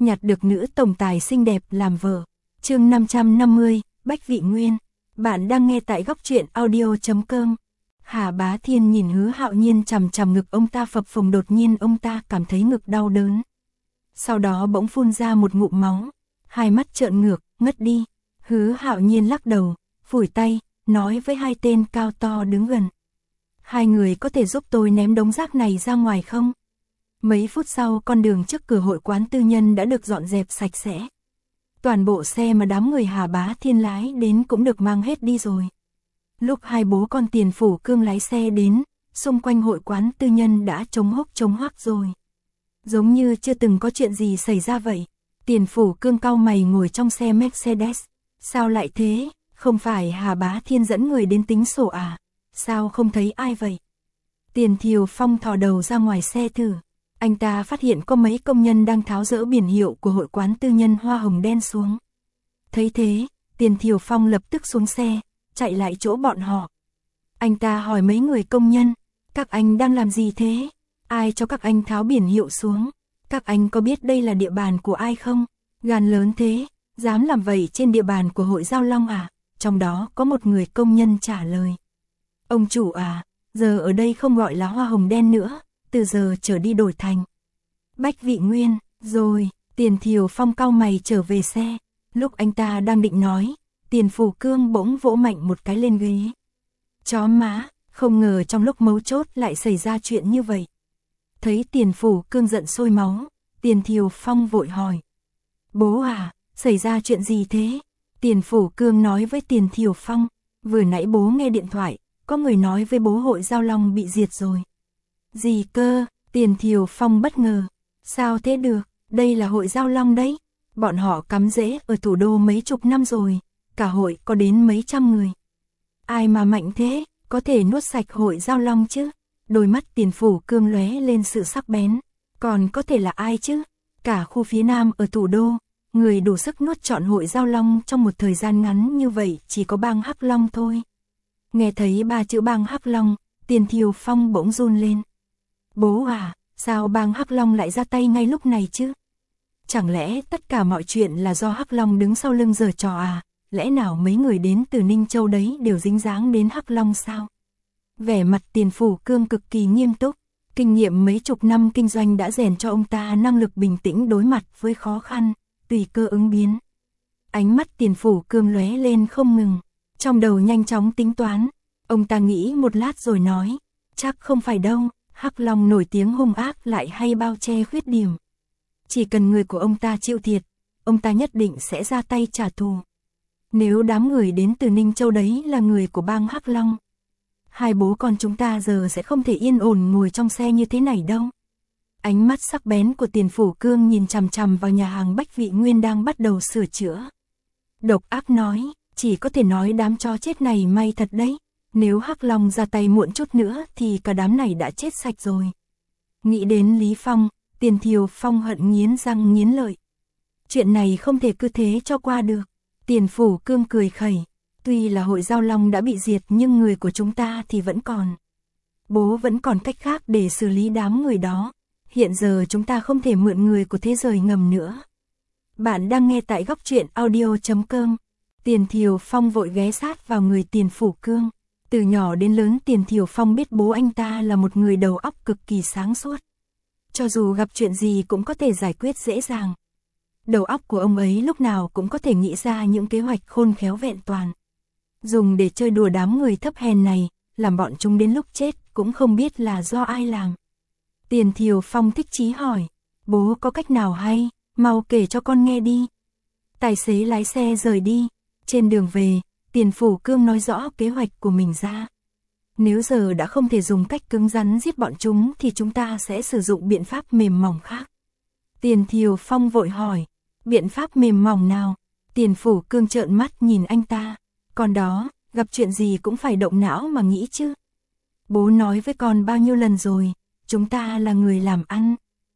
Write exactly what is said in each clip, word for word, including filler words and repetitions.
nhặt được nữ tổng tài xinh đẹp làm vợ. Chương năm trăm năm mươi, Bách Vị Nguyên. Bạn đang nghe tại góc truyện audio chấm com. Hà Bá Thiên nhìn Hứa Hạo Nhiên chằm chằm ngực ông ta phập phồng, đột nhiên ông ta cảm thấy ngực đau đớn. Sau đó bỗng phun ra một ngụm máu, hai mắt trợn ngược, ngất đi. Hứa Hạo Nhiên lắc đầu, phủi tay, nói với hai tên cao to đứng gần. Hai người có thể giúp tôi ném đống rác này ra ngoài không? Mấy phút sau, con đường trước cửa hội quán tư nhân đã được dọn dẹp sạch sẽ. Toàn bộ xe mà đám người Hà Bá Thiên lái đến cũng được mang hết đi rồi. Lúc hai bố con Tiền Phủ Cương lái xe đến, xung quanh hội quán tư nhân đã trống hốc trống hoác rồi. Giống như chưa từng có chuyện gì xảy ra vậy. Tiền Phủ Cương cau mày ngồi trong xe Mercedes. Sao lại thế? Không phải Hà Bá Thiên dẫn người đến tính sổ à? Sao không thấy ai vậy? Tiền Thiều Phong thò đầu ra ngoài xe thử. Anh ta phát hiện có mấy công nhân đang tháo dỡ biển hiệu của hội quán tư nhân hoa hồng đen xuống. Thấy thế, Tiền Thiều Phong lập tức xuống xe, chạy lại chỗ bọn họ. Anh ta hỏi mấy người công nhân, các anh đang làm gì thế? Ai cho các anh tháo biển hiệu xuống? Các anh có biết đây là địa bàn của ai không? Gan lớn thế, dám làm vậy trên địa bàn của hội Giao Long à? Trong đó có một người công nhân trả lời. Ông chủ à, giờ ở đây không gọi là hoa hồng đen nữa, từ giờ trở đi đổi thành Bách Vị Nguyên. Rồi, Tiền Thiều Phong cau mày trở về xe. Lúc anh ta đang định nói, Tiền Phủ Cương bỗng vỗ mạnh một cái lên ghế. Chó má, không ngờ trong lúc mấu chốt lại xảy ra chuyện như vậy. Thấy Tiền Phủ Cương giận sôi máu, Tiền Thiều Phong vội hỏi. Bố à, xảy ra chuyện gì thế? Tiền Phủ Cương nói với Tiền Thiều Phong, vừa nãy bố nghe điện thoại, có người nói với bố hội Giao Long bị diệt rồi. Gì cơ? Tiền Thiều Phong bất ngờ. Sao thế được, đây là hội Giao Long đấy. Bọn họ cắm rễ ở thủ đô mấy chục năm rồi, cả hội có đến mấy trăm người. Ai mà mạnh thế, có thể nuốt sạch hội Giao Long chứ? Đôi mắt Tiền Phủ Cương lóe lên sự sắc bén. Còn có thể là ai chứ? Cả khu phía Nam ở thủ đô, người đủ sức nuốt trọn hội Giao Long trong một thời gian ngắn như vậy chỉ có bang Hắc Long thôi. Nghe thấy ba chữ bang Hắc Long, Tiền Thiều Phong bỗng run lên. Bố à, sao bang Hắc Long lại ra tay ngay lúc này chứ? Chẳng lẽ tất cả mọi chuyện là do Hắc Long đứng sau lưng giở trò à? Lẽ nào mấy người đến từ Ninh Châu đấy đều dính dáng đến Hắc Long sao? Vẻ mặt Tiền Phủ Cương cực kỳ nghiêm túc. Kinh nghiệm mấy chục năm kinh doanh đã rèn cho ông ta năng lực bình tĩnh đối mặt với khó khăn, tùy cơ ứng biến. Ánh mắt Tiền Phủ Cương lóe lên không ngừng, trong đầu nhanh chóng tính toán. Ông ta nghĩ một lát rồi nói, chắc không phải đâu, Hắc Long nổi tiếng hung ác lại hay bao che khuyết điểm. Chỉ cần người của ông ta chịu thiệt, ông ta nhất định sẽ ra tay trả thù. Nếu đám người đến từ Ninh Châu đấy là người của bang Hắc Long, hai bố con chúng ta giờ sẽ không thể yên ổn ngồi trong xe như thế này đâu. Ánh mắt sắc bén của Tiền Phủ Cương nhìn chằm chằm vào nhà hàng Bách Vị Nguyên đang bắt đầu sửa chữa. Độc ác nói, chỉ có thể nói đám chó chết này may thật đấy. Nếu Hắc Long ra tay muộn chút nữa thì cả đám này đã chết sạch rồi. Nghĩ đến Lý Phong, Tiền Thiều Phong hận nghiến răng nghiến lợi. Chuyện này không thể cứ thế cho qua được. Tiền Phủ Cương cười khẩy. Tuy là hội Giao Long đã bị diệt nhưng người của chúng ta thì vẫn còn. Bố vẫn còn cách khác để xử lý đám người đó. Hiện giờ chúng ta không thể mượn người của thế giới ngầm nữa. Bạn đang nghe tại góc truyện audio chấm com. Tiền Thiều Phong vội ghé sát vào người Tiền Phủ Cương. Từ nhỏ đến lớn Tiền Thiều Phong biết bố anh ta là một người đầu óc cực kỳ sáng suốt. Cho dù gặp chuyện gì cũng có thể giải quyết dễ dàng. Đầu óc của ông ấy lúc nào cũng có thể nghĩ ra những kế hoạch khôn khéo vẹn toàn. Dùng để chơi đùa đám người thấp hèn này, làm bọn chúng đến lúc chết cũng không biết là do ai làm. Tiền Thiều Phong thích chí hỏi, bố có cách nào hay, mau kể cho con nghe đi. Tài xế lái xe rời đi, trên đường về, Tiền Phủ Cương nói rõ kế hoạch của mình ra. Nếu giờ đã không thể dùng cách cứng rắn giết bọn chúng thì chúng ta sẽ sử dụng biện pháp mềm mỏng khác. Tiền Thiều Phong vội hỏi, biện pháp mềm mỏng nào? Tiền Phủ Cương trợn mắt nhìn anh ta. Còn đó, gặp chuyện gì cũng phải động não mà nghĩ chứ. Bố nói với con bao nhiêu lần rồi, chúng ta là người làm ăn.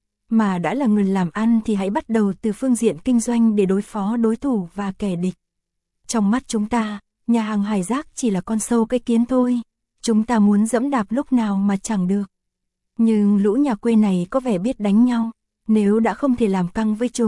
Mà đã là người làm ăn thì hãy bắt đầu từ phương diện kinh doanh để đối phó đối thủ và kẻ địch. Trong mắt chúng ta, nhà hàng Hải Giác chỉ là con sâu cái kiến thôi. Chúng ta muốn dẫm đạp lúc nào mà chẳng được. Nhưng lũ nhà quê này có vẻ biết đánh nhau. Nếu đã không thể làm căng với chúng,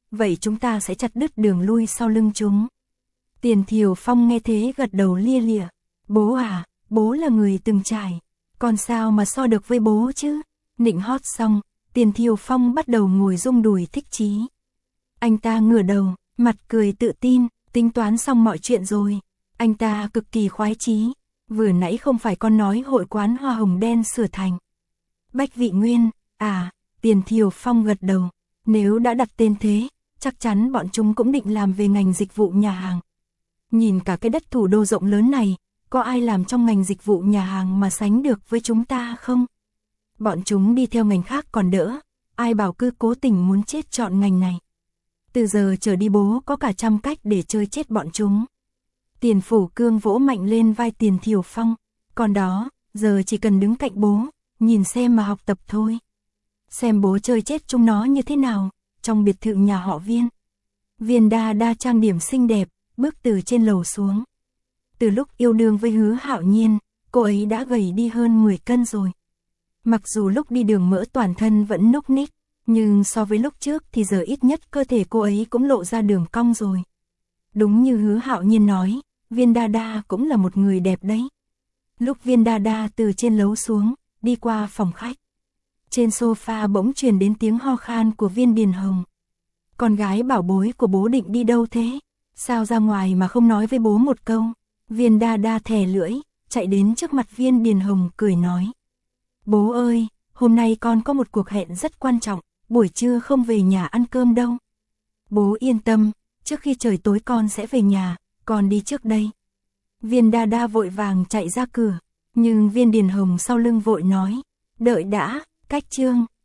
vậy chúng ta sẽ chặt đứt đường lui sau lưng chúng. Tiền Thiều Phong nghe thế gật đầu lia lịa. Bố à, bố là người từng trải, còn sao mà so được với bố chứ? Nịnh hót xong, Tiền Thiều Phong bắt đầu ngồi rung đùi thích chí. Anh ta ngửa đầu, mặt cười tự tin, tính toán xong mọi chuyện rồi. Anh ta cực kỳ khoái chí. Vừa nãy không phải con nói hội quán hoa hồng đen sửa thành Bách Vị Nguyên, à, Tiền Thiều Phong gật đầu. Nếu đã đặt tên thế, chắc chắn bọn chúng cũng định làm về ngành dịch vụ nhà hàng. Nhìn cả cái đất thủ đô rộng lớn này, có ai làm trong ngành dịch vụ nhà hàng mà sánh được với chúng ta không? Bọn chúng đi theo ngành khác còn đỡ, ai bảo cứ cố tình muốn chết chọn ngành này. Từ giờ trở đi bố có cả trăm cách để chơi chết bọn chúng. Tiền Phủ Cương vỗ mạnh lên vai Tiền Thiều Phong. Còn đó, giờ chỉ cần đứng cạnh bố, nhìn xem mà học tập thôi. Xem bố chơi chết chúng nó như thế nào, trong biệt thự nhà họ Viên. Viên Đa Đa trang điểm xinh đẹp, bước từ trên lầu xuống. Từ lúc yêu đương với Hứa Hạo Nhiên, cô ấy đã gầy đi hơn mười cân rồi. Mặc dù lúc đi đường mỡ toàn thân vẫn núc ních, nhưng so với lúc trước thì giờ ít nhất cơ thể cô ấy cũng lộ ra đường cong rồi. Đúng như Hứa Hạo Nhiên nói, Viên Đa Đa cũng là một người đẹp đấy. Lúc Viên Đa Đa từ trên lầu xuống, đi qua phòng khách. Trên sofa bỗng truyền đến tiếng ho khan của Viên Điền Hồng. Con gái bảo bối của bố định đi đâu thế? Sao ra ngoài mà không nói với bố một câu? Viên Đa Đa thè lưỡi, chạy đến trước mặt Viên Điền Hồng cười nói. Bố ơi, hôm nay con có một cuộc hẹn rất quan trọng, buổi trưa không về nhà ăn cơm đâu. Bố yên tâm, trước khi trời tối con sẽ về nhà, con đi trước đây. Viên Đa Đa vội vàng chạy ra cửa, nhưng Viên Điền Hồng sau lưng vội nói. Đợi đã, Cách Trương,